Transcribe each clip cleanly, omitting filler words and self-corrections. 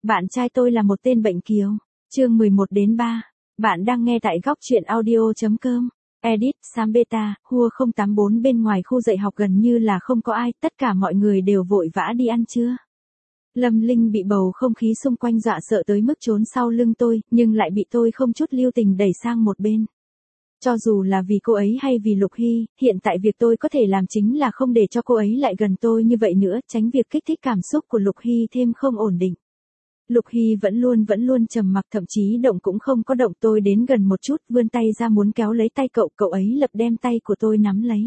Bạn trai tôi là một tên bệnh kiều. Chương 11-3. Bạn đang nghe tại góc truyện audio.com. Edit, Sambeta, Hua 084 bên ngoài khu dạy học gần như là không có ai, tất cả mọi người đều vội vã đi ăn trưa. Lâm Linh bị bầu không khí xung quanh dọa sợ tới mức trốn sau lưng tôi, nhưng lại bị tôi không chút lưu tình đẩy sang một bên. Cho dù là vì cô ấy hay vì Lục Hy, hiện tại việc tôi có thể làm chính là không để cho cô ấy lại gần tôi như vậy nữa, tránh việc kích thích cảm xúc của Lục Hy thêm không ổn định. Lục Hy vẫn luôn trầm mặc, thậm chí động cũng không có động. Tôi đến gần một chút, vươn tay ra muốn kéo lấy tay cậu ấy lập đem tay của tôi nắm lấy.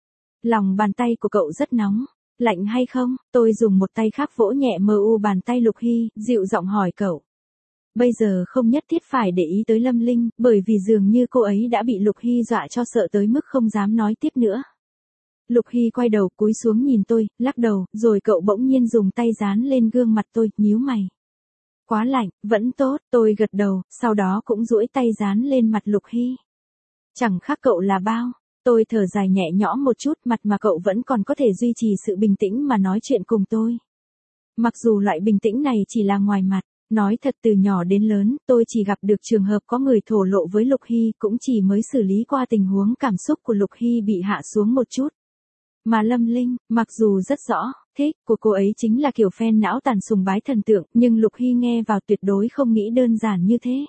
Lòng bàn tay của cậu rất nóng. Lạnh hay không? Tôi dùng một tay khác vỗ nhẹ bàn tay Lục Hy, dịu giọng hỏi cậu. Bây giờ không nhất thiết phải để ý tới Lâm Linh, bởi vì dường như cô ấy đã bị Lục Hy dọa cho sợ tới mức không dám nói tiếp nữa. Lục Hy quay đầu cúi xuống nhìn tôi, lắc đầu, rồi cậu bỗng nhiên dùng tay dán lên gương mặt tôi, nhíu mày. Quá lạnh, vẫn tốt, tôi gật đầu, sau đó cũng duỗi tay dán lên mặt Lục Hy. Chẳng khác cậu là bao. Tôi thở dài nhẹ nhõm một chút, mặt mà cậu vẫn còn có thể duy trì sự bình tĩnh mà nói chuyện cùng tôi. Mặc dù loại bình tĩnh này chỉ là ngoài mặt, nói thật từ nhỏ đến lớn, tôi chỉ gặp được trường hợp có người thổ lộ với Lục Hy, cũng chỉ mới xử lý qua tình huống cảm xúc của Lục Hy bị hạ xuống một chút. Mà Lâm Linh, mặc dù rất rõ, thích của cô ấy chính là kiểu fan não tàn sùng bái thần tượng, nhưng Lục Hy nghe vào tuyệt đối không nghĩ đơn giản như thế.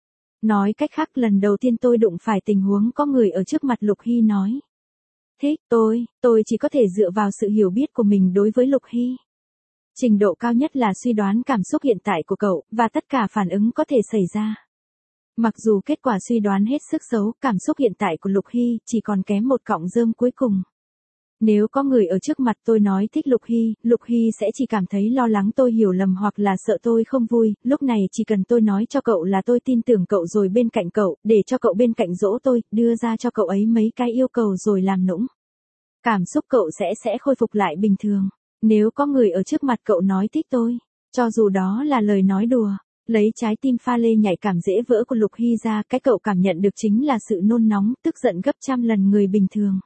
Nói cách khác, lần đầu tiên tôi đụng phải tình huống có người ở trước mặt Lục Hy nói. Thích tôi chỉ có thể dựa vào sự hiểu biết của mình đối với Lục Hy. Trình độ cao nhất là suy đoán cảm xúc hiện tại của cậu, và tất cả phản ứng có thể xảy ra. Mặc dù kết quả suy đoán hết sức xấu, cảm xúc hiện tại của Lục Hy chỉ còn kém một cọng rơm cuối cùng. Nếu có người ở trước mặt tôi nói thích Lục Hy sẽ chỉ cảm thấy lo lắng tôi hiểu lầm hoặc là sợ tôi không vui, lúc này chỉ cần tôi nói cho cậu là tôi tin tưởng cậu rồi bên cạnh cậu, để cho cậu bên cạnh dỗ tôi, đưa ra cho cậu ấy mấy cái yêu cầu rồi làm nũng. Cảm xúc cậu sẽ khôi phục lại bình thường. Nếu có người ở trước mặt cậu nói thích tôi, cho dù đó là lời nói đùa, lấy trái tim pha lê nhạy cảm dễ vỡ của Lục Hy ra, cái cậu cảm nhận được chính là sự nôn nóng, tức giận gấp trăm lần người bình thường.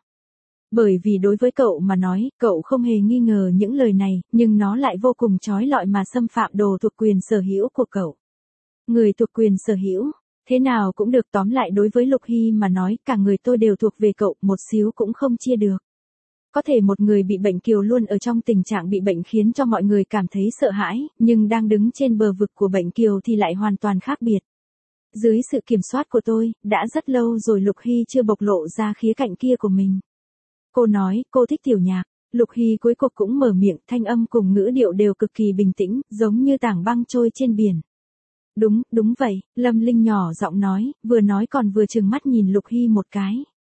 Bởi vì đối với cậu mà nói, cậu không hề nghi ngờ những lời này, nhưng nó lại vô cùng trói lọi mà xâm phạm đồ thuộc quyền sở hữu của cậu. Người thuộc quyền sở hữu, thế nào cũng được, tóm lại đối với Lục Hy mà nói, cả người tôi đều thuộc về cậu, một xíu cũng không chia được. Có thể một người bị bệnh kiều luôn ở trong tình trạng bị bệnh khiến cho mọi người cảm thấy sợ hãi, nhưng đang đứng trên bờ vực của bệnh kiều thì lại hoàn toàn khác biệt. Dưới sự kiểm soát của tôi, đã rất lâu rồi Lục Hy chưa bộc lộ ra khía cạnh kia của mình. Cô nói, cô thích Tiểu Nhạc. Lục Hy cuối cùng cũng mở miệng, thanh âm cùng ngữ điệu đều cực kỳ bình tĩnh, giống như tảng băng trôi trên biển. Đúng vậy, Lâm Linh nhỏ giọng nói, vừa nói còn vừa trừng mắt nhìn Lục Hy một cái.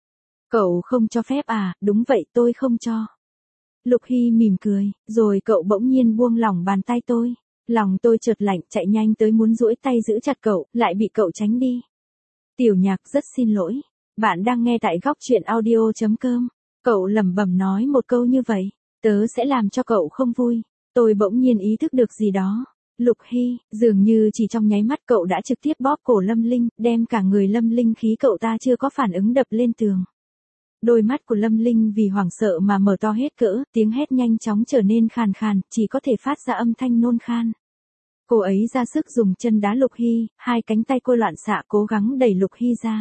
Cậu không cho phép à? Đúng vậy, tôi không cho. Lục Hy mỉm cười, rồi cậu bỗng nhiên buông lỏng bàn tay tôi. Lòng tôi chợt lạnh, chạy nhanh tới muốn duỗi tay giữ chặt cậu, lại bị cậu tránh đi. Tiểu Nhạc, rất xin lỗi. Bạn đang nghe tại góc truyện audio.com. Cậu lẩm bẩm nói một câu như vậy, tớ sẽ làm cho cậu không vui. Tôi bỗng nhiên ý thức được gì đó. Lục Hy, dường như chỉ trong nháy mắt cậu đã trực tiếp bóp cổ Lâm Linh, đem cả người Lâm Linh khí cậu ta chưa có phản ứng đập lên tường. Đôi mắt của Lâm Linh vì hoảng sợ mà mở to hết cỡ, tiếng hét nhanh chóng trở nên khàn khàn, chỉ có thể phát ra âm thanh nôn khan. Cô ấy ra sức dùng chân đá Lục Hy, hai cánh tay cô loạn xạ cố gắng đẩy Lục Hy ra.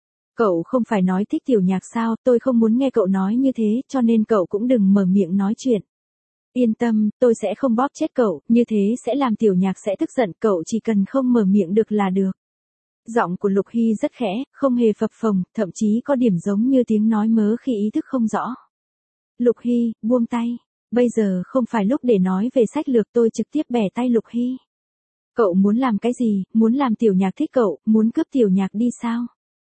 Cậu không phải nói thích Tiểu Nhạc sao, tôi không muốn nghe cậu nói như thế, cho nên cậu cũng đừng mở miệng nói chuyện. Yên tâm, tôi sẽ không bóp chết cậu, như thế sẽ làm Tiểu Nhạc sẽ tức giận, cậu chỉ cần không mở miệng được là được. Giọng của Lục Hy rất khẽ, không hề phập phồng, thậm chí có điểm giống như tiếng nói mớ khi ý thức không rõ. Lục Hy, buông tay. Bây giờ không phải lúc để nói về sách lược, tôi trực tiếp bẻ tay Lục Hy. Cậu muốn làm cái gì, muốn làm Tiểu Nhạc thích cậu, muốn cướp Tiểu Nhạc đi sao?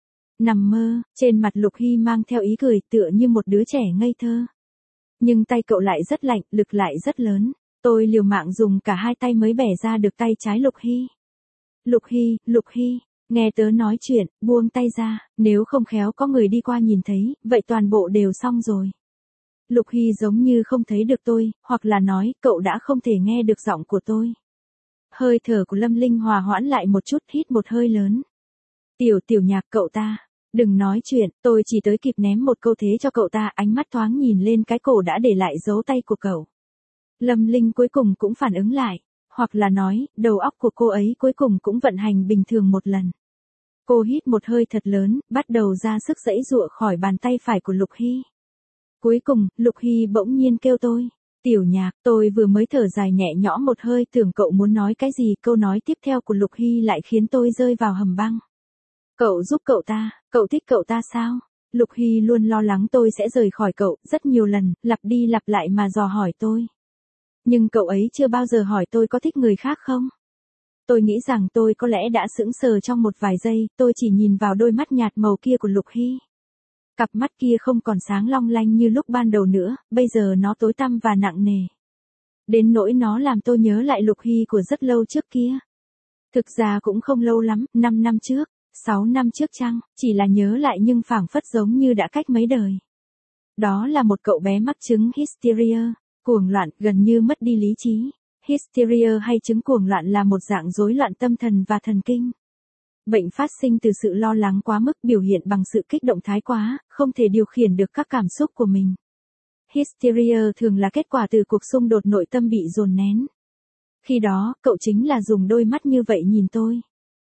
Nằm mơ, trên mặt Lục Hy mang theo ý cười tựa như một đứa trẻ ngây thơ. Nhưng tay cậu lại rất lạnh, lực lại rất lớn. Tôi liều mạng dùng cả hai tay mới bẻ ra được tay trái Lục Hy. Lục Hy, nghe tớ nói chuyện, buông tay ra, nếu không khéo có người đi qua nhìn thấy, vậy toàn bộ đều xong rồi. Lục Hy giống như không thấy được tôi, hoặc là nói, cậu đã không thể nghe được giọng của tôi. Hơi thở của Lâm Linh hòa hoãn lại một chút, hít một hơi lớn. Tiểu Nhạc, cậu ta. Đừng nói chuyện, tôi chỉ tới kịp ném một câu thế cho cậu ta, ánh mắt thoáng nhìn lên cái cổ đã để lại dấu tay của cậu. Lâm Linh cuối cùng cũng phản ứng lại. Hoặc là nói, đầu óc của cô ấy cuối cùng cũng vận hành bình thường một lần. Cô hít một hơi thật lớn, bắt đầu ra sức giãy giụa khỏi bàn tay phải của Lục Hy. Cuối cùng, Lục Hy bỗng nhiên kêu tôi. Tiểu Nhạc, tôi vừa mới thở dài nhẹ nhõm một hơi tưởng cậu muốn nói cái gì, câu nói tiếp theo của Lục Hy lại khiến tôi rơi vào hầm băng. Cậu giúp cậu ta, cậu thích cậu ta sao? Lục Hy luôn lo lắng tôi sẽ rời khỏi cậu, rất nhiều lần, lặp đi lặp lại mà dò hỏi tôi. Nhưng cậu ấy chưa bao giờ hỏi tôi có thích người khác không? Tôi nghĩ rằng tôi có lẽ đã sững sờ trong một vài giây, tôi chỉ nhìn vào đôi mắt nhạt màu kia của Lục Hy. Cặp mắt kia không còn sáng long lanh như lúc ban đầu nữa, bây giờ nó tối tăm và nặng nề. Đến nỗi nó làm tôi nhớ lại Lục Hy của rất lâu trước kia. Thực ra cũng không lâu lắm, 5 năm trước, 6 năm trước chăng, chỉ là nhớ lại nhưng phảng phất giống như đã cách mấy đời. Đó là một cậu bé mắc chứng hysteria, cuồng loạn, gần như mất đi lý trí. Hysteria hay chứng cuồng loạn là một dạng rối loạn tâm thần và thần kinh. Bệnh phát sinh từ sự lo lắng quá mức, biểu hiện bằng sự kích động thái quá, không thể điều khiển được các cảm xúc của mình. Hysteria thường là kết quả từ cuộc xung đột nội tâm bị dồn nén. Khi đó, cậu chính là dùng đôi mắt như vậy nhìn tôi.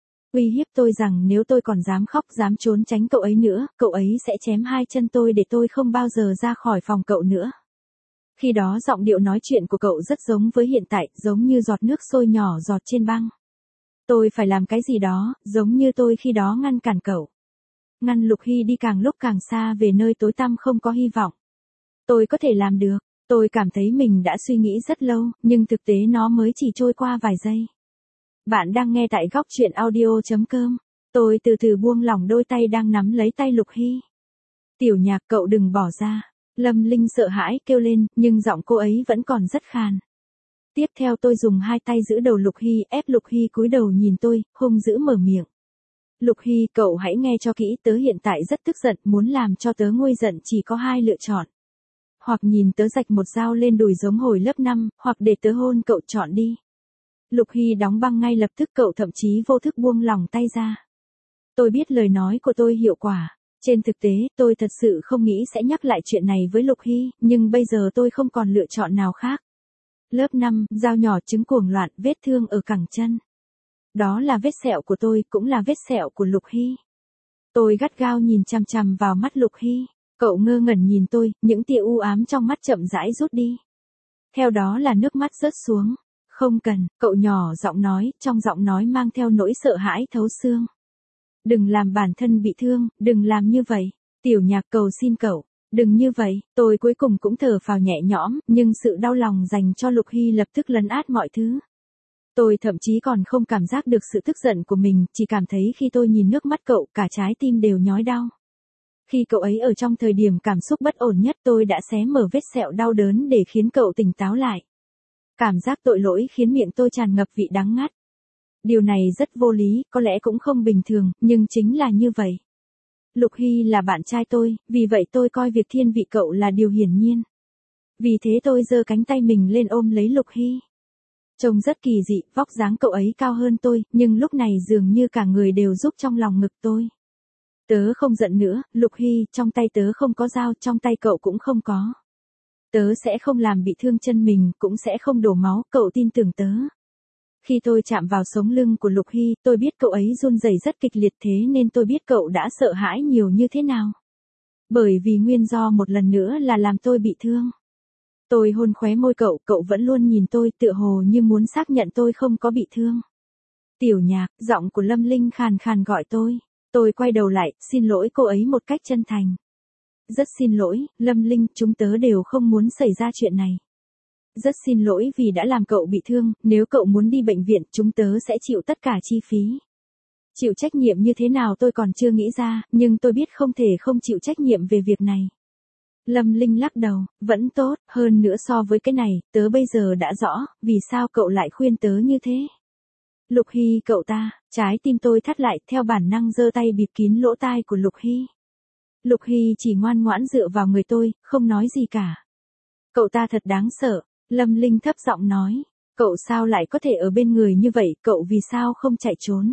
Uy hiếp tôi rằng nếu tôi còn dám khóc, dám trốn tránh cậu ấy nữa, cậu ấy sẽ chém hai chân tôi để tôi không bao giờ ra khỏi phòng cậu nữa. Khi đó giọng điệu nói chuyện của cậu rất giống với hiện tại, giống như giọt nước sôi nhỏ giọt trên băng. Tôi phải làm cái gì đó, giống như tôi khi đó ngăn cản cậu. Ngăn Lục Hy đi càng lúc càng xa về nơi tối tăm không có hy vọng. Tôi có thể làm được, tôi cảm thấy mình đã suy nghĩ rất lâu, nhưng thực tế nó mới chỉ trôi qua vài giây. Bạn đang nghe tại góc truyện audio.com. Tôi từ từ buông lỏng đôi tay đang nắm lấy tay Lục Hy. Tiểu Nhạc, cậu đừng bỏ ra. Lâm Linh sợ hãi kêu lên, nhưng giọng cô ấy vẫn còn rất khàn. Tiếp theo tôi dùng hai tay giữ đầu Lục Hy, ép Lục Hy cúi đầu nhìn tôi, hung dữ mở miệng. Lục Hy, cậu hãy nghe cho kỹ, tớ hiện tại rất tức giận, muốn làm cho tớ nguôi giận chỉ có hai lựa chọn. Hoặc nhìn tớ rạch một dao lên đùi giống hồi lớp 5, hoặc để tớ hôn cậu, chọn đi. Lục Hy đóng băng ngay lập tức, cậu thậm chí vô thức buông lỏng tay ra. Tôi biết lời nói của tôi hiệu quả. Trên thực tế, tôi thật sự không nghĩ sẽ nhắc lại chuyện này với Lục Hy, nhưng bây giờ tôi không còn lựa chọn nào khác. Lớp 5, dao nhỏ, chứng cuồng loạn, vết thương ở cẳng chân. Đó là vết sẹo của tôi, cũng là vết sẹo của Lục Hy. Tôi gắt gao nhìn chằm chằm vào mắt Lục Hy. Cậu ngơ ngẩn nhìn tôi, những tia u ám trong mắt chậm rãi rút đi. Theo đó là nước mắt rớt xuống. Không cần, cậu nhỏ giọng nói, trong giọng nói mang theo nỗi sợ hãi thấu xương. Đừng làm bản thân bị thương, đừng làm như vậy. Tiểu Nhạc, cầu xin cậu, đừng như vậy. Tôi cuối cùng cũng thở phào nhẹ nhõm, nhưng sự đau lòng dành cho Lục Hy lập tức lấn át mọi thứ. Tôi thậm chí còn không cảm giác được sự tức giận của mình, chỉ cảm thấy khi tôi nhìn nước mắt cậu, cả trái tim đều nhói đau. Khi cậu ấy ở trong thời điểm cảm xúc bất ổn nhất, tôi đã xé mở vết sẹo đau đớn để khiến cậu tỉnh táo lại. Cảm giác tội lỗi khiến miệng tôi tràn ngập vị đắng ngắt. Điều này rất vô lý, có lẽ cũng không bình thường, nhưng chính là như vậy. Lục Hy là bạn trai tôi, vì vậy tôi coi việc thiên vị cậu là điều hiển nhiên. Vì thế tôi giơ cánh tay mình lên ôm lấy Lục Hy. Trông rất kỳ dị, vóc dáng cậu ấy cao hơn tôi, nhưng lúc này dường như cả người đều rúc trong lòng ngực tôi. Tớ không giận nữa, Lục Hy, trong tay tớ không có dao, trong tay cậu cũng không có. Tớ sẽ không làm bị thương chân mình, cũng sẽ không đổ máu, cậu tin tưởng tớ. Khi tôi chạm vào sống lưng của Lục Hy, tôi biết cậu ấy run rẩy rất kịch liệt, thế nên tôi biết cậu đã sợ hãi nhiều như thế nào. Bởi vì nguyên do một lần nữa là làm tôi bị thương. Tôi hôn khóe môi cậu, cậu vẫn luôn nhìn tôi tựa hồ như muốn xác nhận tôi không có bị thương. Tiểu Nhạc, giọng của Lâm Linh khàn khàn gọi tôi. Tôi quay đầu lại, xin lỗi cô ấy một cách chân thành. Rất xin lỗi, Lâm Linh, chúng tớ đều không muốn xảy ra chuyện này. Rất xin lỗi vì đã làm cậu bị thương, nếu cậu muốn đi bệnh viện, chúng tớ sẽ chịu tất cả chi phí. Chịu trách nhiệm như thế nào tôi còn chưa nghĩ ra, nhưng tôi biết không thể không chịu trách nhiệm về việc này. Lâm Linh lắc đầu, vẫn tốt, hơn nữa so với cái này, tớ bây giờ đã rõ, vì sao cậu lại khuyên tớ như thế. Lục Hy, cậu ta, trái tim tôi thắt lại, theo bản năng giơ tay bịt kín lỗ tai của Lục Hy. Lục Hy chỉ ngoan ngoãn dựa vào người tôi, không nói gì cả. Cậu ta thật đáng sợ, Lâm Linh thấp giọng nói. Cậu sao lại có thể ở bên người như vậy, cậu vì sao không chạy trốn?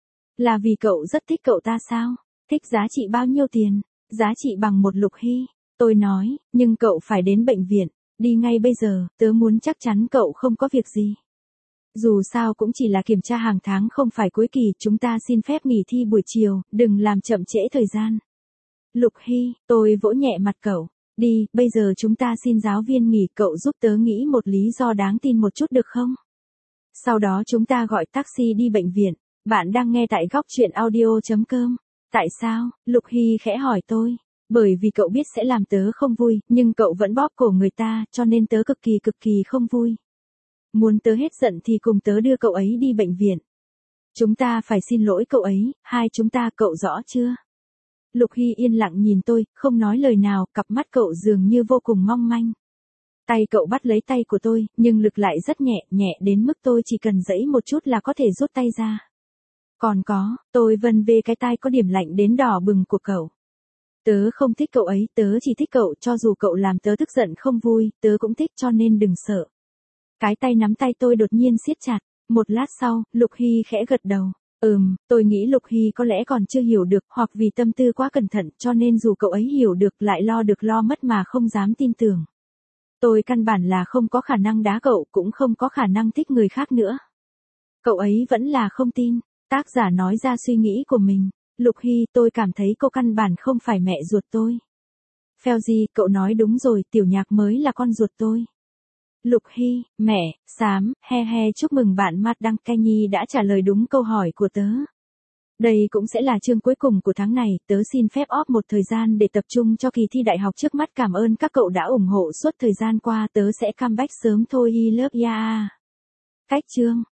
Là vì cậu rất thích cậu ta sao? Thích giá trị bao nhiêu tiền? Giá trị bằng một Lục Hy. Tôi nói, nhưng cậu phải đến bệnh viện, đi ngay bây giờ, tớ muốn chắc chắn cậu không có việc gì. Dù sao cũng chỉ là kiểm tra hàng tháng không phải cuối kỳ, chúng ta xin phép nghỉ thi buổi chiều, đừng làm chậm trễ thời gian. Lục Hy, tôi vỗ nhẹ mặt cậu. Đi, bây giờ chúng ta xin giáo viên nghỉ, cậu giúp tớ nghĩ một lý do đáng tin một chút được không? Sau đó chúng ta gọi taxi đi bệnh viện. Bạn đang nghe tại góc chuyện audio.com. Tại sao? Lục Hy khẽ hỏi tôi. Bởi vì cậu biết sẽ làm tớ không vui, nhưng cậu vẫn bóp cổ người ta, cho nên tớ cực kỳ không vui. Muốn tớ hết giận thì cùng tớ đưa cậu ấy đi bệnh viện. Chúng ta phải xin lỗi cậu ấy, hai chúng ta, cậu rõ chưa? Lục Hy yên lặng nhìn tôi, không nói lời nào, cặp mắt cậu dường như vô cùng mong manh. Tay cậu bắt lấy tay của tôi, nhưng lực lại rất nhẹ, nhẹ đến mức tôi chỉ cần giãy một chút là có thể rút tay ra. Còn có, tôi vân về cái tai có điểm lạnh đến đỏ bừng của cậu. Tớ không thích cậu ấy, tớ chỉ thích cậu, cho dù cậu làm tớ tức giận không vui, tớ cũng thích, cho nên đừng sợ. Cái tay nắm tay tôi đột nhiên siết chặt. Một lát sau, Lục Hy khẽ gật đầu. Tôi nghĩ Lục Hy có lẽ còn chưa hiểu được, hoặc vì tâm tư quá cẩn thận, cho nên dù cậu ấy hiểu được lại lo được lo mất mà không dám tin tưởng. Tôi căn bản là không có khả năng đá cậu, cũng không có khả năng thích người khác nữa. Cậu ấy vẫn là không tin. Tác giả nói ra suy nghĩ của mình. Lục Hy, tôi cảm thấy cô căn bản không phải mẹ ruột tôi. Felgi, cậu nói đúng rồi, Tiểu Nhạc mới là con ruột tôi. Lục Hy, mẹ, xám, chúc mừng bạn Matt Đăng Kenny đã trả lời đúng câu hỏi của tớ. Đây cũng sẽ là chương cuối cùng của tháng này, tớ xin phép off một thời gian để tập trung cho kỳ thi đại học trước mắt, cảm ơn các cậu đã ủng hộ suốt thời gian qua, tớ sẽ comeback sớm thôi, I love ya. Cách chương.